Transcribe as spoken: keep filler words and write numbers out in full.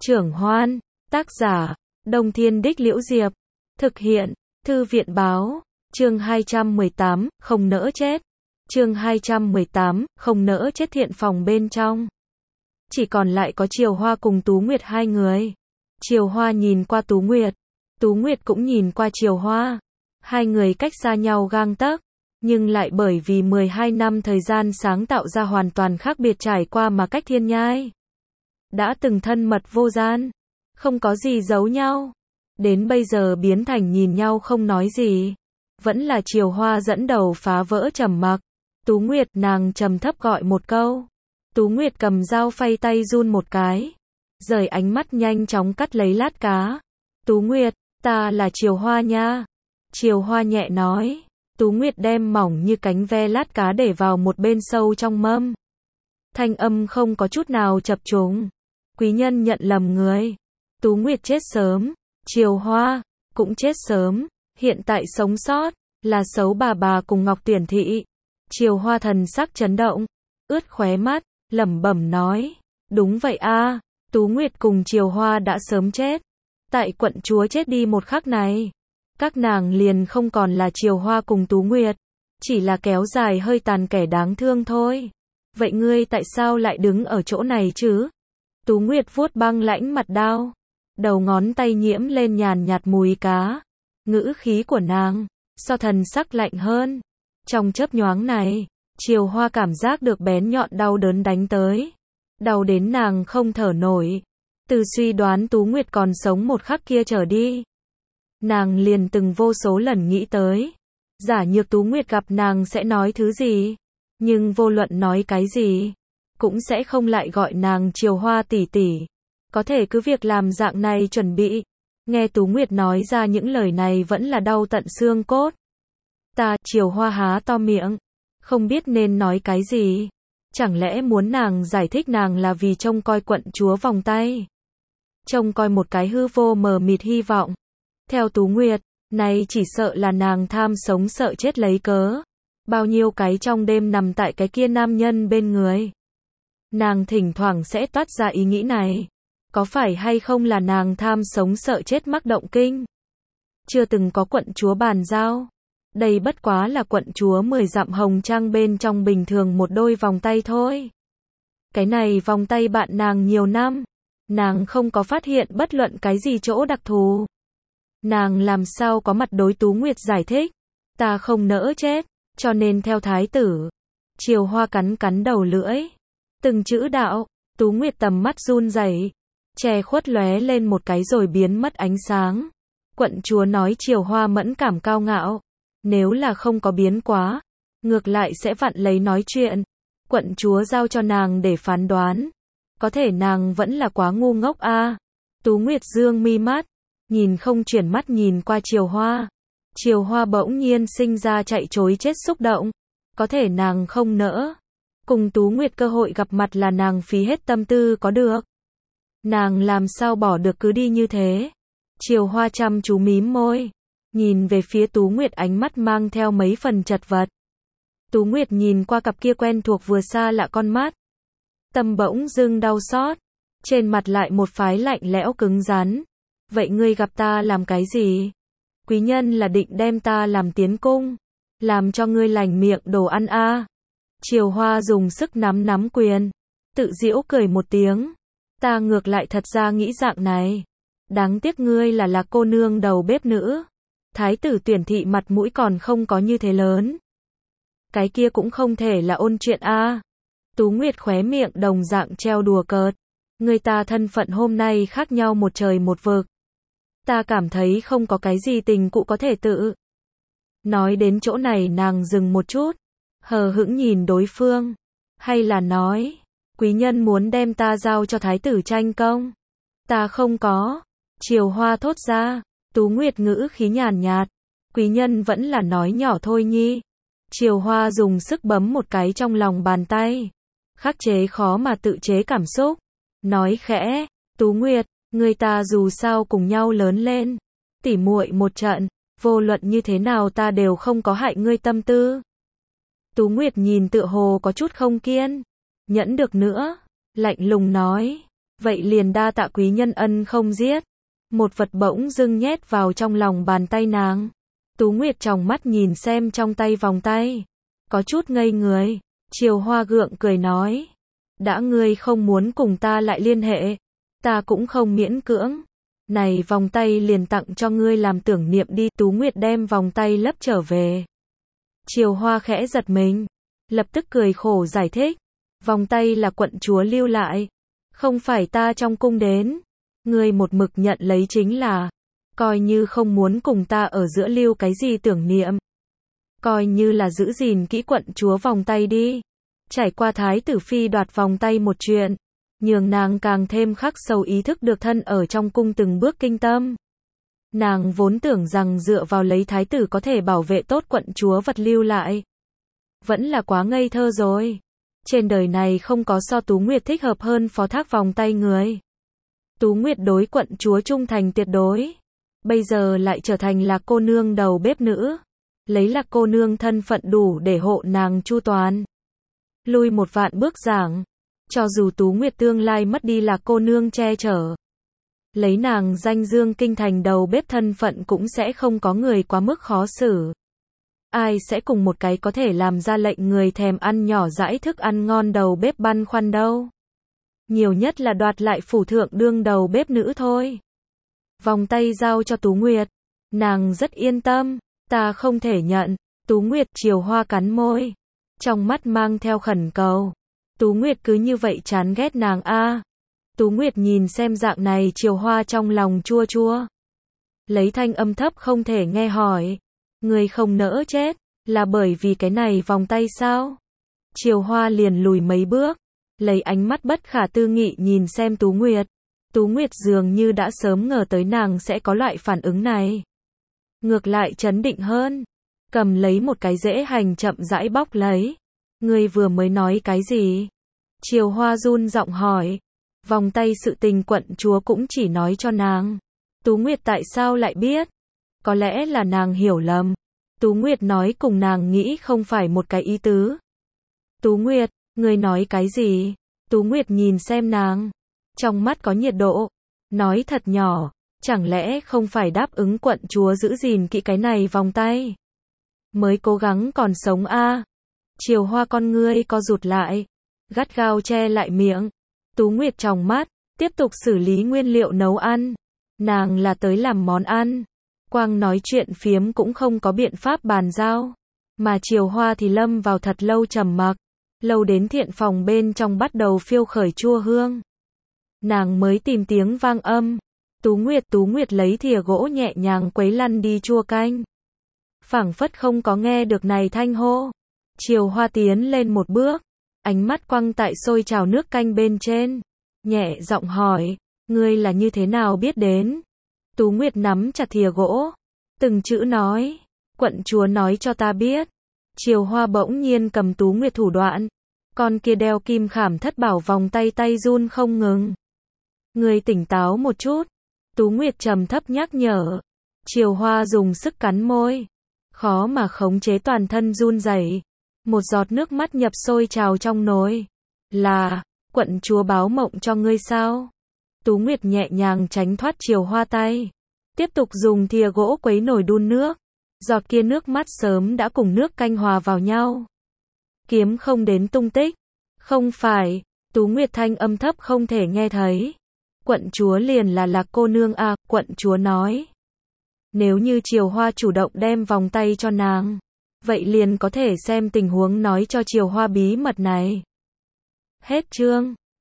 Trưởng Hoan, tác giả, Đông Thiên Đích Liễu Diệp, thực hiện, Thư viện Báo, chương hai trăm mười tám, không nỡ chết. Chương hai trăm mười tám, không nỡ chết. Thiện phòng bên trong. Chỉ còn lại có Triều Hoa cùng Tú Nguyệt hai người. Triều Hoa nhìn qua Tú Nguyệt, Tú Nguyệt cũng nhìn qua Triều Hoa. Hai người cách xa nhau gang tấc, nhưng lại bởi vì mười hai năm thời gian sáng tạo ra hoàn toàn khác biệt trải qua mà cách thiên nhai. Đã từng thân mật vô gian, không có gì giấu nhau, đến bây giờ biến thành nhìn nhau không nói gì. Vẫn là Triều Hoa dẫn đầu phá vỡ trầm mặc. Tú Nguyệt, nàng trầm thấp gọi một câu. Tú Nguyệt cầm dao phay tay run một cái, rời ánh mắt nhanh chóng cắt lấy lát cá. Tú Nguyệt, ta là Triều Hoa nha. Triều Hoa nhẹ nói. Tú Nguyệt đem mỏng như cánh ve lát cá để vào một bên sâu trong mâm. Thanh âm không có chút nào chập trùng. Quý nhân nhận lầm người. Tú Nguyệt chết sớm, Triều Hoa cũng chết sớm, hiện tại sống sót là xấu bà bà cùng Ngọc Tuyển Thị. Triều Hoa thần sắc chấn động, ướt khóe mắt, lẩm bẩm nói, đúng vậy a, Tú Nguyệt cùng Triều Hoa đã sớm chết. Tại quận chúa chết đi một khắc này, các nàng liền không còn là Triều Hoa cùng Tú Nguyệt, chỉ là kéo dài hơi tàn kẻ đáng thương thôi. Vậy ngươi tại sao lại đứng ở chỗ này chứ? Tú Nguyệt vuốt băng lãnh mặt đao, đầu ngón tay nhiễm lên nhàn nhạt mùi cá. Ngữ khí của nàng so thần sắc lạnh hơn. Trong chớp nhoáng này, Triều Hoa cảm giác được bén nhọn đau đớn đánh tới, đau đến nàng không thở nổi. Từ suy đoán Tú Nguyệt còn sống một khắc kia trở đi, nàng liền từng vô số lần nghĩ tới, giả nhược Tú Nguyệt gặp nàng sẽ nói thứ gì, nhưng vô luận nói cái gì, cũng sẽ không lại gọi nàng Triều Hoa tỷ tỷ. Có thể cứ việc làm dạng này chuẩn bị. Nghe Tú Nguyệt nói ra những lời này vẫn là đau tận xương cốt. Ta, Triều Hoa há to miệng, không biết nên nói cái gì. Chẳng lẽ muốn nàng giải thích nàng là vì trông coi quận chúa vòng tay, trông coi một cái hư vô mờ mịt hy vọng. Theo Tú Nguyệt, này chỉ sợ là nàng tham sống sợ chết lấy cớ. Bao nhiêu cái trong đêm nằm tại cái kia nam nhân bên người, nàng thỉnh thoảng sẽ toát ra ý nghĩ này. Có phải hay không là nàng tham sống sợ chết mắc động kinh? Chưa từng có quận chúa bàn giao. Đây bất quá là quận chúa mười dặm hồng trang bên trong bình thường một đôi vòng tay thôi. Cái này vòng tay bạn nàng nhiều năm, nàng không có phát hiện bất luận cái gì chỗ đặc thù. Nàng làm sao có mặt đối Tú Nguyệt giải thích, ta không nỡ chết, cho nên theo thái tử. Triều Hoa cắn cắn đầu lưỡi, từng chữ đạo. Tú Nguyệt tầm mắt run rẩy, che khuất lóe lên một cái rồi biến mất ánh sáng. Quận chúa nói Triều Hoa mẫn cảm cao ngạo, nếu là không có biến quá, ngược lại sẽ vặn lấy nói chuyện. Quận chúa giao cho nàng để phán đoán, có thể nàng vẫn là quá ngu ngốc a. À. Tú Nguyệt dương mi mắt, nhìn không chuyển mắt nhìn qua Triều Hoa. Triều Hoa bỗng nhiên sinh ra chạy trối chết xúc động, có thể nàng không nỡ. Cùng Tú Nguyệt cơ hội gặp mặt là nàng phí hết tâm tư có được. Nàng làm sao bỏ được cứ đi như thế. Triều Hoa chăm chú mím môi, nhìn về phía Tú Nguyệt, ánh mắt mang theo mấy phần chật vật. Tú Nguyệt nhìn qua cặp kia quen thuộc vừa xa lạ con mắt, tâm bỗng dưng đau xót, trên mặt lại một phái lạnh lẽo cứng rắn. Vậy ngươi gặp ta làm cái gì? Quý nhân là định đem ta làm tiến cung, làm cho ngươi lành miệng đồ ăn a. À. Triều Hoa dùng sức nắm nắm quyền, tự giễu cười một tiếng. Ta ngược lại thật ra nghĩ dạng này. Đáng tiếc ngươi là là cô nương đầu bếp nữ. Thái tử Tuyển Thị mặt mũi còn không có như thế lớn. Cái kia cũng không thể là ôn chuyện a. À. Tú Nguyệt khóe miệng đồng dạng treo đùa cợt. Người ta thân phận hôm nay khác nhau một trời một vực. Ta cảm thấy không có cái gì tình cụ có thể tự. Nói đến chỗ này nàng dừng một chút, hờ hững nhìn đối phương. Hay là nói, quý nhân muốn đem ta giao cho thái tử tranh công? Ta không có. Triều Hoa thốt ra. Tú Nguyệt ngữ khí nhàn nhạt. Quý nhân vẫn là nói nhỏ thôi nhi. Triều Hoa dùng sức bấm một cái trong lòng bàn tay, khắc chế khó mà tự chế cảm xúc. Nói khẽ, Tú Nguyệt, người ta dù sao cùng nhau lớn lên, tỉ muội một trận, vô luận như thế nào ta đều không có hại ngươi tâm tư. Tú Nguyệt nhìn tựa hồ có chút không kiên nhẫn được nữa, lạnh lùng nói, Vậy liền đa tạ quý nhân ân không giết. Một vật bỗng dưng nhét vào trong lòng bàn tay nàng. Tú Nguyệt tròng mắt nhìn xem trong tay vòng tay. Có chút ngây người. Triều Hoa gượng cười nói. Đã ngươi không muốn cùng ta lại liên hệ. Ta cũng không miễn cưỡng. Này vòng tay liền tặng cho ngươi làm tưởng niệm đi. Tú Nguyệt đem vòng tay lấp trở về. Triều Hoa khẽ giật mình. Lập tức cười khổ giải thích. Vòng tay là quận chúa lưu lại. Không phải ta trong cung đến. Ngươi một mực nhận lấy chính là. Coi như không muốn cùng ta ở giữa lưu cái gì tưởng niệm. Coi như là giữ gìn kỹ quận chúa vòng tay đi. Trải qua thái tử phi đoạt vòng tay một chuyện. Nhường nàng càng thêm khắc sâu ý thức được thân ở trong cung từng bước kinh tâm. Nàng vốn tưởng rằng dựa vào lấy thái tử có thể bảo vệ tốt quận chúa vật lưu lại. Vẫn là quá ngây thơ rồi. Trên đời này không có so Tú Nguyệt thích hợp hơn phó thác vòng tay người. Tú Nguyệt đối quận chúa trung thành tuyệt đối. Bây giờ lại trở thành là cô nương đầu bếp nữ. Lấy là cô nương thân phận đủ để hộ nàng chu toàn. Lui một vạn bước giảng. Cho dù Tú Nguyệt tương lai mất đi là cô nương che chở. Lấy nàng danh dương kinh thành đầu bếp thân phận cũng sẽ không có người quá mức khó xử. Ai sẽ cùng một cái có thể làm ra lệnh người thèm ăn nhỏ dãi thức ăn ngon đầu bếp băn khoăn đâu. Nhiều nhất là đoạt lại phủ thượng đương đầu bếp nữ thôi. Vòng tay giao cho Tú Nguyệt. Nàng rất yên tâm. Ta không thể nhận. Tú Nguyệt Triều Hoa cắn môi. Trong mắt mang theo khẩn cầu. Tú Nguyệt cứ như vậy chán ghét nàng a. À. Tú Nguyệt nhìn xem dạng này Triều Hoa trong lòng chua chua. Lấy thanh âm thấp không thể nghe hỏi. Người không nỡ chết. Là bởi vì cái này vòng tay sao? Triều Hoa liền lùi mấy bước. Lấy ánh mắt bất khả tư nghị nhìn xem Tú Nguyệt. Tú Nguyệt dường như đã sớm ngờ tới nàng sẽ có loại phản ứng này. Ngược lại trấn định hơn. Cầm lấy một cái dễ hành chậm rãi bóc lấy. Ngươi vừa mới nói cái gì? Triều Hoa run giọng hỏi. Vòng tay sự tình quận chúa cũng chỉ nói cho nàng. Tú Nguyệt tại sao lại biết? Có lẽ là nàng hiểu lầm. Tú Nguyệt nói cùng nàng nghĩ không phải một cái ý tứ. Tú Nguyệt, ngươi nói cái gì? Tú Nguyệt nhìn xem nàng. Trong mắt có nhiệt độ. Nói thật nhỏ. Chẳng lẽ không phải đáp ứng quận chúa giữ gìn kỹ cái này vòng tay? Mới cố gắng còn sống a. À? Triều Hoa con ngươi co rụt lại. Gắt gao che lại miệng. Tú Nguyệt tròng mắt. Tiếp tục xử lý nguyên liệu nấu ăn. Nàng là tới làm món ăn. Quang nói chuyện phiếm cũng không có biện pháp bàn giao. Mà Triều Hoa thì lâm vào thật lâu trầm mặc. Lâu đến thiện phòng bên trong bắt đầu phiêu khởi chua hương. Nàng mới tìm tiếng vang âm. Tú Nguyệt Tú Nguyệt lấy thìa gỗ nhẹ nhàng quấy lăn đi chua canh. Phảng phất không có nghe được này thanh hô. Triều Hoa tiến lên một bước. Ánh mắt quăng tại sôi trào nước canh bên trên. Nhẹ giọng hỏi. Ngươi là như thế nào biết đến? Tú Nguyệt nắm chặt thìa gỗ. Từng chữ nói. Quận chúa nói cho ta biết. Triều Hoa bỗng nhiên cầm Tú Nguyệt thủ đoạn. Con kia đeo kim khảm thất bảo vòng tay tay run không ngừng. Ngươi tỉnh táo một chút. Tú Nguyệt trầm thấp nhắc nhở. Triều Hoa dùng sức cắn môi. Khó mà khống chế toàn thân run rẩy. Một giọt nước mắt nhập sôi trào trong nồi. Là, quận chúa báo mộng cho ngươi sao? Tú Nguyệt nhẹ nhàng tránh thoát Triều Hoa tay. Tiếp tục dùng thìa gỗ quấy nồi đun nước. Giọt kia nước mắt sớm đã cùng nước canh hòa vào nhau. Kiếm không đến tung tích. Không phải, Tú Nguyệt thanh âm thấp không thể nghe thấy. Quận chúa liền là Lạc cô nương à, quận chúa nói. Nếu như Triều Hoa chủ động đem vòng tay cho nàng, vậy liền có thể xem tình huống nói cho Triều Hoa bí mật này. Hết chương.